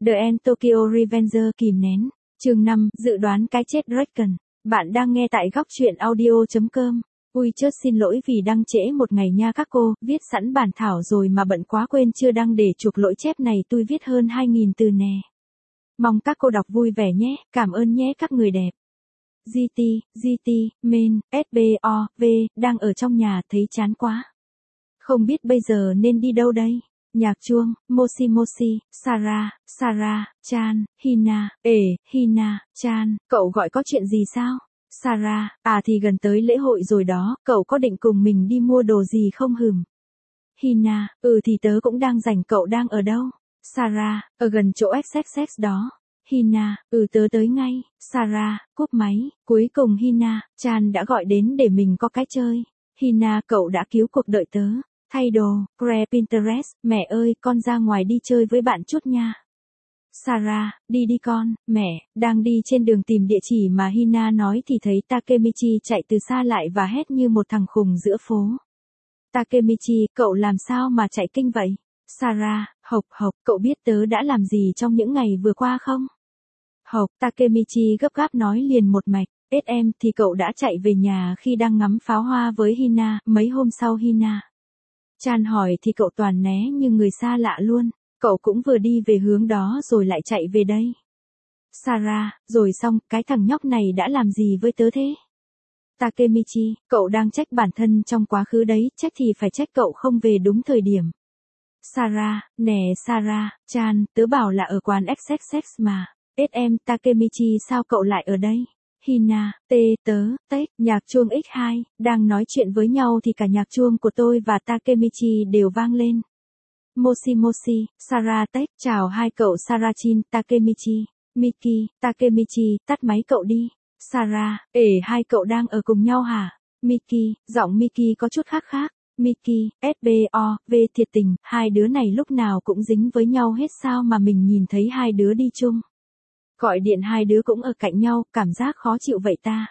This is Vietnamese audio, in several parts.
The End Tokyo Revenger kìm nén. Chương 5, dự đoán cái chết Draken. Bạn đang nghe tại góc truyện audio.com. Ui chớt xin lỗi vì đăng trễ một ngày nha các cô, viết sẵn bản thảo rồi mà bận quá quên chưa đăng để chuộc lỗi chép này tôi viết hơn 2.000 từ nè. Mong các cô đọc vui vẻ nhé, cảm ơn nhé các người đẹp. GT, Main, SBO, V, đang ở trong nhà thấy chán quá. Không biết bây giờ nên đi đâu đây? Nhạc chuông, Moshi, Sarah, Chan, Hina, Hina, Chan, cậu gọi có chuyện gì sao? Sarah, thì gần tới lễ hội rồi đó, cậu có định cùng mình đi mua đồ gì không hừm? Hina, thì tớ cũng đang rảnh, cậu đang ở đâu? Sarah, ở gần chỗ XXX đó. Hina, tớ tới ngay. Sarah, cúp máy, cuối cùng Hina, Chan đã gọi đến để mình có cái chơi. Hina, cậu đã cứu cuộc đời tớ. Thay đồ, Grab Pinterest, mẹ ơi, con ra ngoài đi chơi với bạn chút nha. Sarah, đi đi con, mẹ, đang đi trên đường tìm địa chỉ mà Hina nói thì thấy Takemichi chạy từ xa lại và hét như một thằng khùng giữa phố. Takemichi, cậu làm sao mà chạy kinh vậy? Sarah, hộc, cậu biết tớ đã làm gì trong những ngày vừa qua không? Hộc, Takemichi gấp gáp nói liền một mạch, em thì cậu đã chạy về nhà khi đang ngắm pháo hoa với Hina, mấy hôm sau Hina. Chan hỏi thì cậu toàn né như người xa lạ luôn, cậu cũng vừa đi về hướng đó rồi lại chạy về đây. Sarah, rồi xong, cái thằng nhóc này đã làm gì với tớ thế? Takemichi, cậu đang trách bản thân trong quá khứ đấy, trách thì phải trách cậu không về đúng thời điểm. Sarah, nè Sarah, Chan, tớ bảo là ở quán XXX mà. Em, Takemichi sao cậu lại ở đây? Hina, nhạc chuông X2, đang nói chuyện với nhau thì cả nhạc chuông của tôi và Takemichi đều vang lên. Moshi, Sarah chào hai cậu Sarachin, Takemichi. Miki, Takemichi, tắt máy cậu đi. Sarah, hai cậu đang ở cùng nhau hả? Miki, giọng Miki có chút khác. Miki, SBO, V thiệt tình, hai đứa này lúc nào cũng dính với nhau hết sao mà mình nhìn thấy hai đứa đi chung. Gọi điện hai đứa cũng ở cạnh nhau, cảm giác khó chịu vậy ta.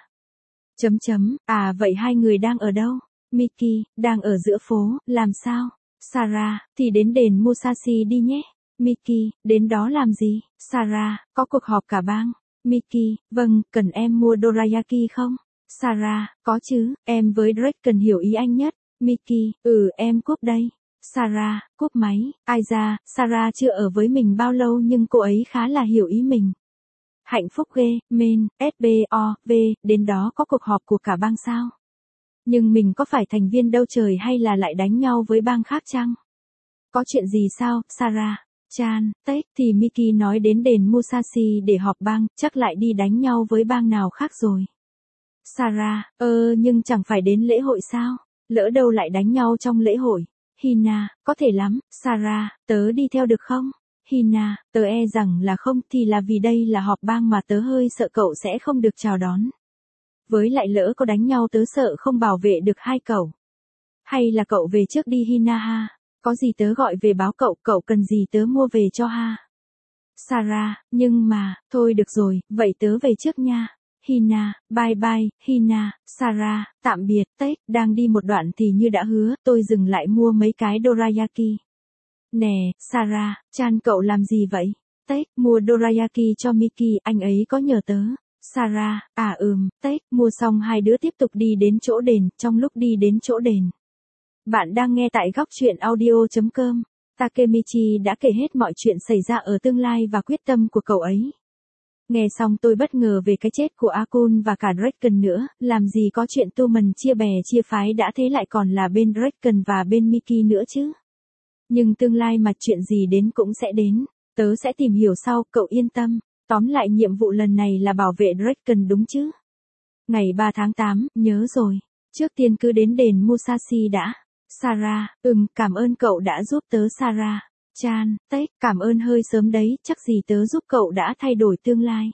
Vậy hai người đang ở đâu? Miki, đang ở giữa phố, làm sao? Sarah, thì đến đền Musashi đi nhé. Miki, đến đó làm gì? Sarah, có cuộc họp cả bang. Miki, vâng, cần em mua dorayaki không? Sarah, có chứ, em với Drake cần hiểu ý anh nhất. Miki, em cúp đây. Sarah, cúp máy. Ai ra, Sarah chưa ở với mình bao lâu nhưng cô ấy khá là hiểu ý mình. Hạnh phúc ghê, Main, SBO, V, đến đó có cuộc họp của cả bang sao? Nhưng mình có phải thành viên đâu trời hay là lại đánh nhau với bang khác chăng? Có chuyện gì sao, Sarah? Chan, thì Miki nói đến đền Musashi để họp bang, chắc lại đi đánh nhau với bang nào khác rồi. Sarah, nhưng chẳng phải đến lễ hội sao? Lỡ đâu lại đánh nhau trong lễ hội. Hina, có thể lắm, Sarah, tớ đi theo được không? Hina, tớ e rằng là không thì là vì đây là họp bang mà tớ hơi sợ cậu sẽ không được chào đón. Với lại lỡ có đánh nhau tớ sợ không bảo vệ được hai cậu. Hay là cậu về trước đi Hina ha, có gì tớ gọi về báo cậu cần gì tớ mua về cho ha. Sarah, nhưng mà, thôi được rồi, vậy tớ về trước nha. Hina, bye, Hina, Sarah, tạm biệt, đang đi một đoạn thì như đã hứa, tôi dừng lại mua mấy cái dorayaki. Nè, Sarah, Chan cậu làm gì vậy? Mua dorayaki cho Miki, anh ấy có nhờ tớ. Sarah, mua xong hai đứa tiếp tục đi đến chỗ đền, trong lúc đi đến chỗ đền. Bạn đang nghe tại góc truyện audio.com. Takemichi đã kể hết mọi chuyện xảy ra ở tương lai và quyết tâm của cậu ấy. Nghe xong tôi bất ngờ về cái chết của Akun và cả Draken nữa, làm gì có chuyện Tumen chia bè chia phái đã thế lại còn là bên Draken và bên Miki nữa chứ. Nhưng tương lai mà chuyện gì đến cũng sẽ đến, tớ sẽ tìm hiểu sau, cậu yên tâm. Tóm lại nhiệm vụ lần này là bảo vệ Draken đúng chứ? Ngày 3 tháng 8, nhớ rồi. Trước tiên cứ đến đền Musashi đã. Sarah, cảm ơn cậu đã giúp tớ Sarah. Chan, cảm ơn hơi sớm đấy, chắc gì tớ giúp cậu đã thay đổi tương lai.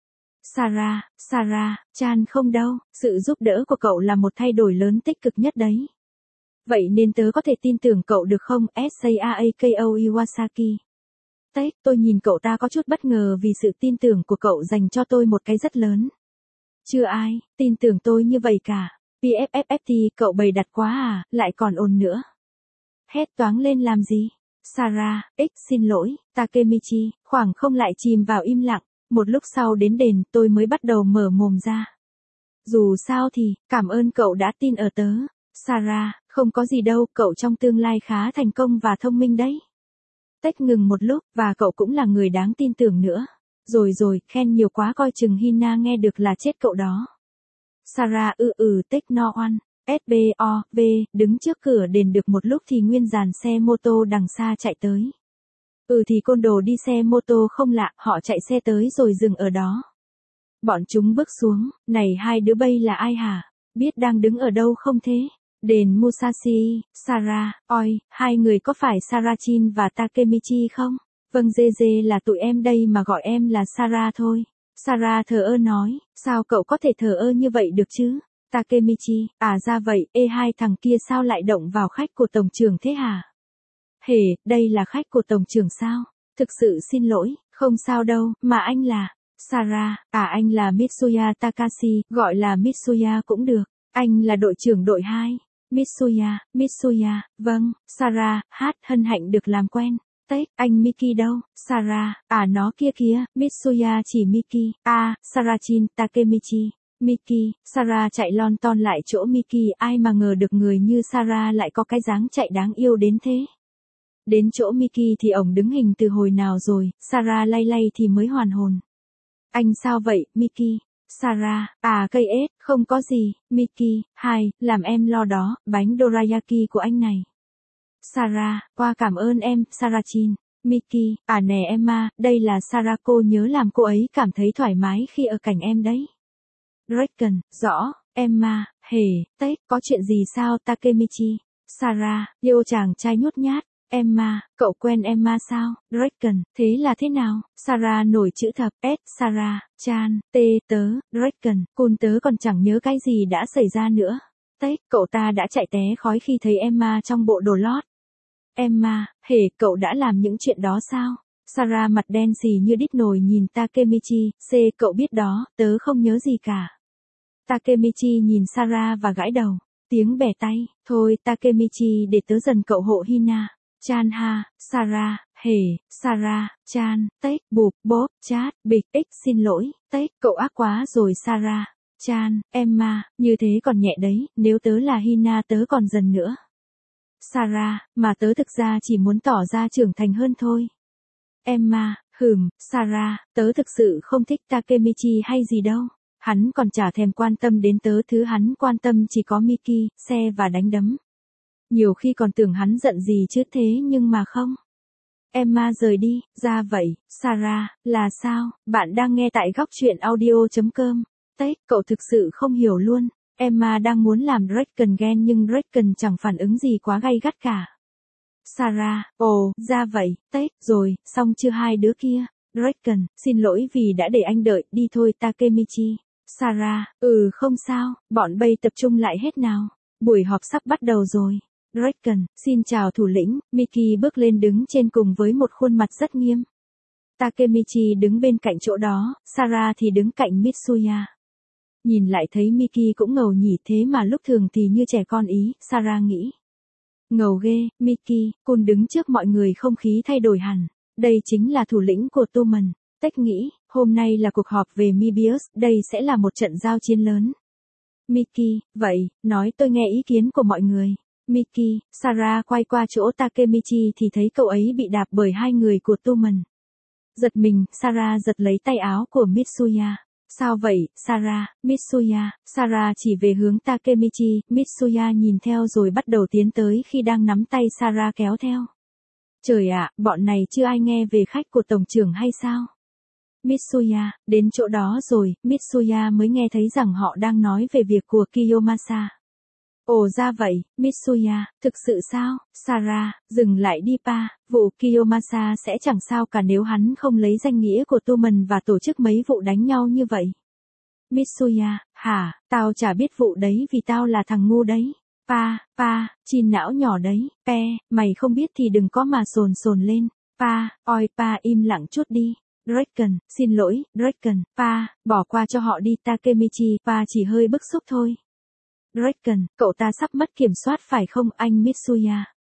Sarah, Chan không đâu, sự giúp đỡ của cậu là một thay đổi lớn tích cực nhất đấy. Vậy nên tớ có thể tin tưởng cậu được không, Saako Iwasaki? Tôi nhìn cậu ta có chút bất ngờ vì sự tin tưởng của cậu dành cho tôi một cái rất lớn. Chưa ai tin tưởng tôi như vậy cả. PFFFT cậu bày đặt quá à, lại còn ồn nữa. Hét toáng lên làm gì? Sarah, xin lỗi, Takemichi, khoảng không lại chìm vào im lặng, một lúc sau đến đền tôi mới bắt đầu mở mồm ra. Dù sao thì, cảm ơn cậu đã tin ở tớ. Sarah, không có gì đâu, cậu trong tương lai khá thành công và thông minh đấy. Tech ngừng một lúc, và cậu cũng là người đáng tin tưởng nữa. Rồi, khen nhiều quá coi chừng Hina nghe được là chết cậu đó. Sarah Tech no one. SBOV, đứng trước cửa đền được một lúc thì nguyên dàn xe mô tô đằng xa chạy tới. Thì côn đồ đi xe mô tô không lạ, họ chạy xe tới rồi dừng ở đó. Bọn chúng bước xuống, này hai đứa bay là ai hả? Biết đang đứng ở đâu không thế? Đền Musashi, Sarah, hai người có phải Sarachin và Takemichi không? Vâng Dê là tụi em đây mà gọi em là Sarah thôi. Sarah thờ ơ nói, sao cậu có thể thờ ơ như vậy được chứ? Takemichi, ra vậy, hai thằng kia sao lại động vào khách của tổng trưởng thế hả? Hề, đây là khách của tổng trưởng sao? Thực sự xin lỗi, không sao đâu, mà anh là... Sarah, anh là Mitsuya Takashi, gọi là Mitsuya cũng được. Anh là đội trưởng đội 2. Mitsuya, vâng, Sarah, hân hạnh được làm quen. Tech, anh Miki đâu? Sarah, nó kia kìa, Mitsuya chỉ Miki. Sarachin, Takemichi. Miki, Sarah chạy lon ton lại chỗ Miki, ai mà ngờ được người như Sarah lại có cái dáng chạy đáng yêu đến thế. Đến chỗ Miki thì ổng đứng hình từ hồi nào rồi, Sarah lay thì mới hoàn hồn. Anh sao vậy, Miki? Sarah, cây ếch, không có gì, Miki, làm em lo đó, bánh dorayaki của anh này. Sarah, qua cảm ơn em, Sarachin. Miki, nè Emma, đây là Sarah, cô nhớ làm cô ấy cảm thấy thoải mái khi ở cạnh em đấy. Draken, rõ, Emma, Tech, có chuyện gì sao Takemichi? Sarah, yêu chàng trai nhút nhát. Emma, cậu quen Emma sao? Draken, thế là thế nào? Sarah nổi chữ thập, Sarah, Chan, tớ, Draken, cun tớ còn chẳng nhớ cái gì đã xảy ra nữa. Tech, cậu ta đã chạy té khói khi thấy Emma trong bộ đồ lót. Emma, cậu đã làm những chuyện đó sao? Sarah mặt đen xì như đít nồi nhìn Takemichi, cậu biết đó, tớ không nhớ gì cả. Takemichi nhìn Sarah và gãi đầu, tiếng bẻ tay, thôi Takemichi để tớ dần cậu hộ Hina. Chan ha, Sarah, Sarah, Chan, Tech, bụp, bóp, chat, bịch, xin lỗi, Tech, cậu ác quá rồi Sarah. Chan, Emma, như thế còn nhẹ đấy, nếu tớ là Hina tớ còn dần nữa. Sarah, mà tớ thực ra chỉ muốn tỏ ra trưởng thành hơn thôi. Emma, Sarah, tớ thực sự không thích Takemichi hay gì đâu. Hắn còn chả thèm quan tâm đến tớ, thứ hắn quan tâm chỉ có Miki, xe và đánh đấm. Nhiều khi còn tưởng hắn giận gì chứ thế nhưng mà không. Emma rời đi, ra vậy, Sarah, là sao? Bạn đang nghe tại góc truyện audio.com. Tech, cậu thực sự không hiểu luôn. Emma đang muốn làm Draken ghen nhưng Draken chẳng phản ứng gì quá gay gắt cả. Sarah, ra vậy, Tech, rồi, xong chưa hai đứa kia? Draken, xin lỗi vì đã để anh đợi, đi thôi Takemichi. Sarah, không sao, bọn bay tập trung lại hết nào. Buổi họp sắp bắt đầu rồi. Draken, xin chào thủ lĩnh, Miki bước lên đứng trên cùng với một khuôn mặt rất nghiêm. Takemichi đứng bên cạnh chỗ đó, Sarah thì đứng cạnh Mitsuya. Nhìn lại thấy Miki cũng ngầu nhỉ, thế mà lúc thường thì như trẻ con ý, Sarah nghĩ. Ngầu ghê, Miki, cun đứng trước mọi người không khí thay đổi hẳn. Đây chính là thủ lĩnh của Tumen. Tech nghĩ, hôm nay là cuộc họp về Mebius, đây sẽ là một trận giao chiến lớn. Miki, vậy, nói tôi nghe ý kiến của mọi người. Miki, Sarah quay qua chỗ Takemichi thì thấy cậu ấy bị đạp bởi hai người của Tumen. Giật mình, Sarah giật lấy tay áo của Mitsuya. Sao vậy, Sarah, Mitsuya, Sarah chỉ về hướng Takemichi, Mitsuya nhìn theo rồi bắt đầu tiến tới khi đang nắm tay Sarah kéo theo. Trời ạ, bọn này chưa ai nghe về khách của tổng trưởng hay sao? Mitsuya, đến chỗ đó rồi, Mitsuya mới nghe thấy rằng họ đang nói về việc của Kiyomasa. Ra vậy, Mitsuya, thực sự sao? Sarah, dừng lại đi pa, vụ Kiyomasa sẽ chẳng sao cả nếu hắn không lấy danh nghĩa của Tumen và tổ chức mấy vụ đánh nhau như vậy. Mitsuya, hả, tao chả biết vụ đấy vì tao là thằng ngu đấy. Pa, chin não nhỏ đấy, mày không biết thì đừng có mà sồn lên. Pa, im lặng chút đi. Draken, xin lỗi, Draken, pa, bỏ qua cho họ đi Takemichi, pa chỉ hơi bức xúc thôi. Draken, cậu ta sắp mất kiểm soát phải không anh Mitsuya?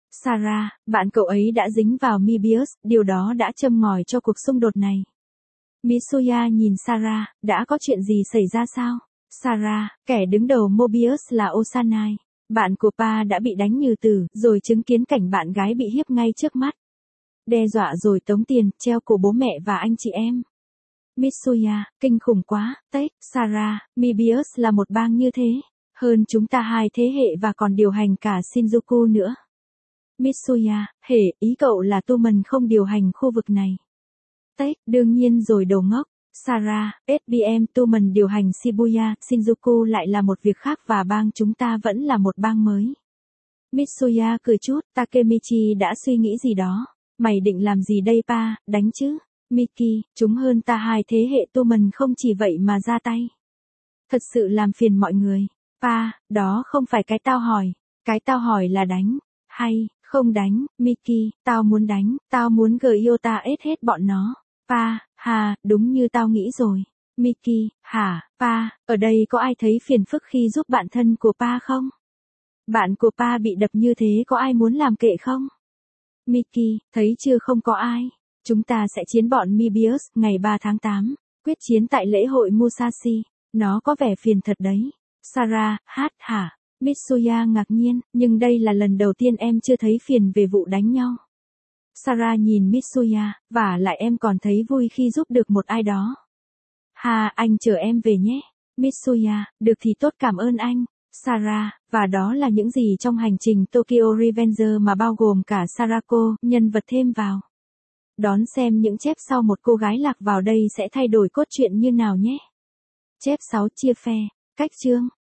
Sarah, bạn cậu ấy đã dính vào Mobius, điều đó đã châm ngòi cho cuộc xung đột này. Mitsuya nhìn Sarah, đã có chuyện gì xảy ra sao? Sarah, kẻ đứng đầu Mobius là Osanai. Bạn của Pa đã bị đánh như tử, rồi chứng kiến cảnh bạn gái bị hiếp ngay trước mắt. Đe dọa rồi tống tiền, treo cổ bố mẹ và anh chị em. Mitsuya, kinh khủng quá, Tết, Sarah, Mobius là một bang như thế. Hơn chúng ta 2 thế hệ và còn điều hành cả Shinjuku nữa. Mitsuya, ý cậu là Tumen không điều hành khu vực này. Tết, đương nhiên rồi đồ ngốc. Sarah, SBM Tumen điều hành Shibuya, Shinjuku lại là một việc khác và bang chúng ta vẫn là một bang mới. Mitsuya cười chút, Takemichi đã suy nghĩ gì đó. Mày định làm gì đây Pa, đánh chứ? Miki, chúng hơn ta 2 thế hệ Tumen không chỉ vậy mà ra tay. Thật sự làm phiền mọi người. Pa, đó không phải cái tao hỏi. Cái tao hỏi là đánh, hay, không đánh, Miki, tao muốn đánh, tao muốn Gyota ết hết bọn nó. Pa, đúng như tao nghĩ rồi. Miki, Pa, ở đây có ai thấy phiền phức khi giúp bạn thân của Pa không? Bạn của Pa bị đập như thế có ai muốn làm kệ không? Miki, thấy chưa không có ai. Chúng ta sẽ chiến bọn Mobius ngày 3 tháng 8, quyết chiến tại lễ hội Musashi. Nó có vẻ phiền thật đấy. Sarah, hả? Mitsuya ngạc nhiên, nhưng đây là lần đầu tiên em chưa thấy phiền về vụ đánh nhau. Sarah nhìn Mitsuya, và lại em còn thấy vui khi giúp được một ai đó. Anh chờ em về nhé. Mitsuya, được thì tốt, cảm ơn anh. Sarah, và đó là những gì trong hành trình Tokyo Revenger mà bao gồm cả Sarako, nhân vật thêm vào. Đón xem những chép sau một cô gái lạc vào đây sẽ thay đổi cốt truyện như nào nhé. Chép 6 chia phe, cách chương.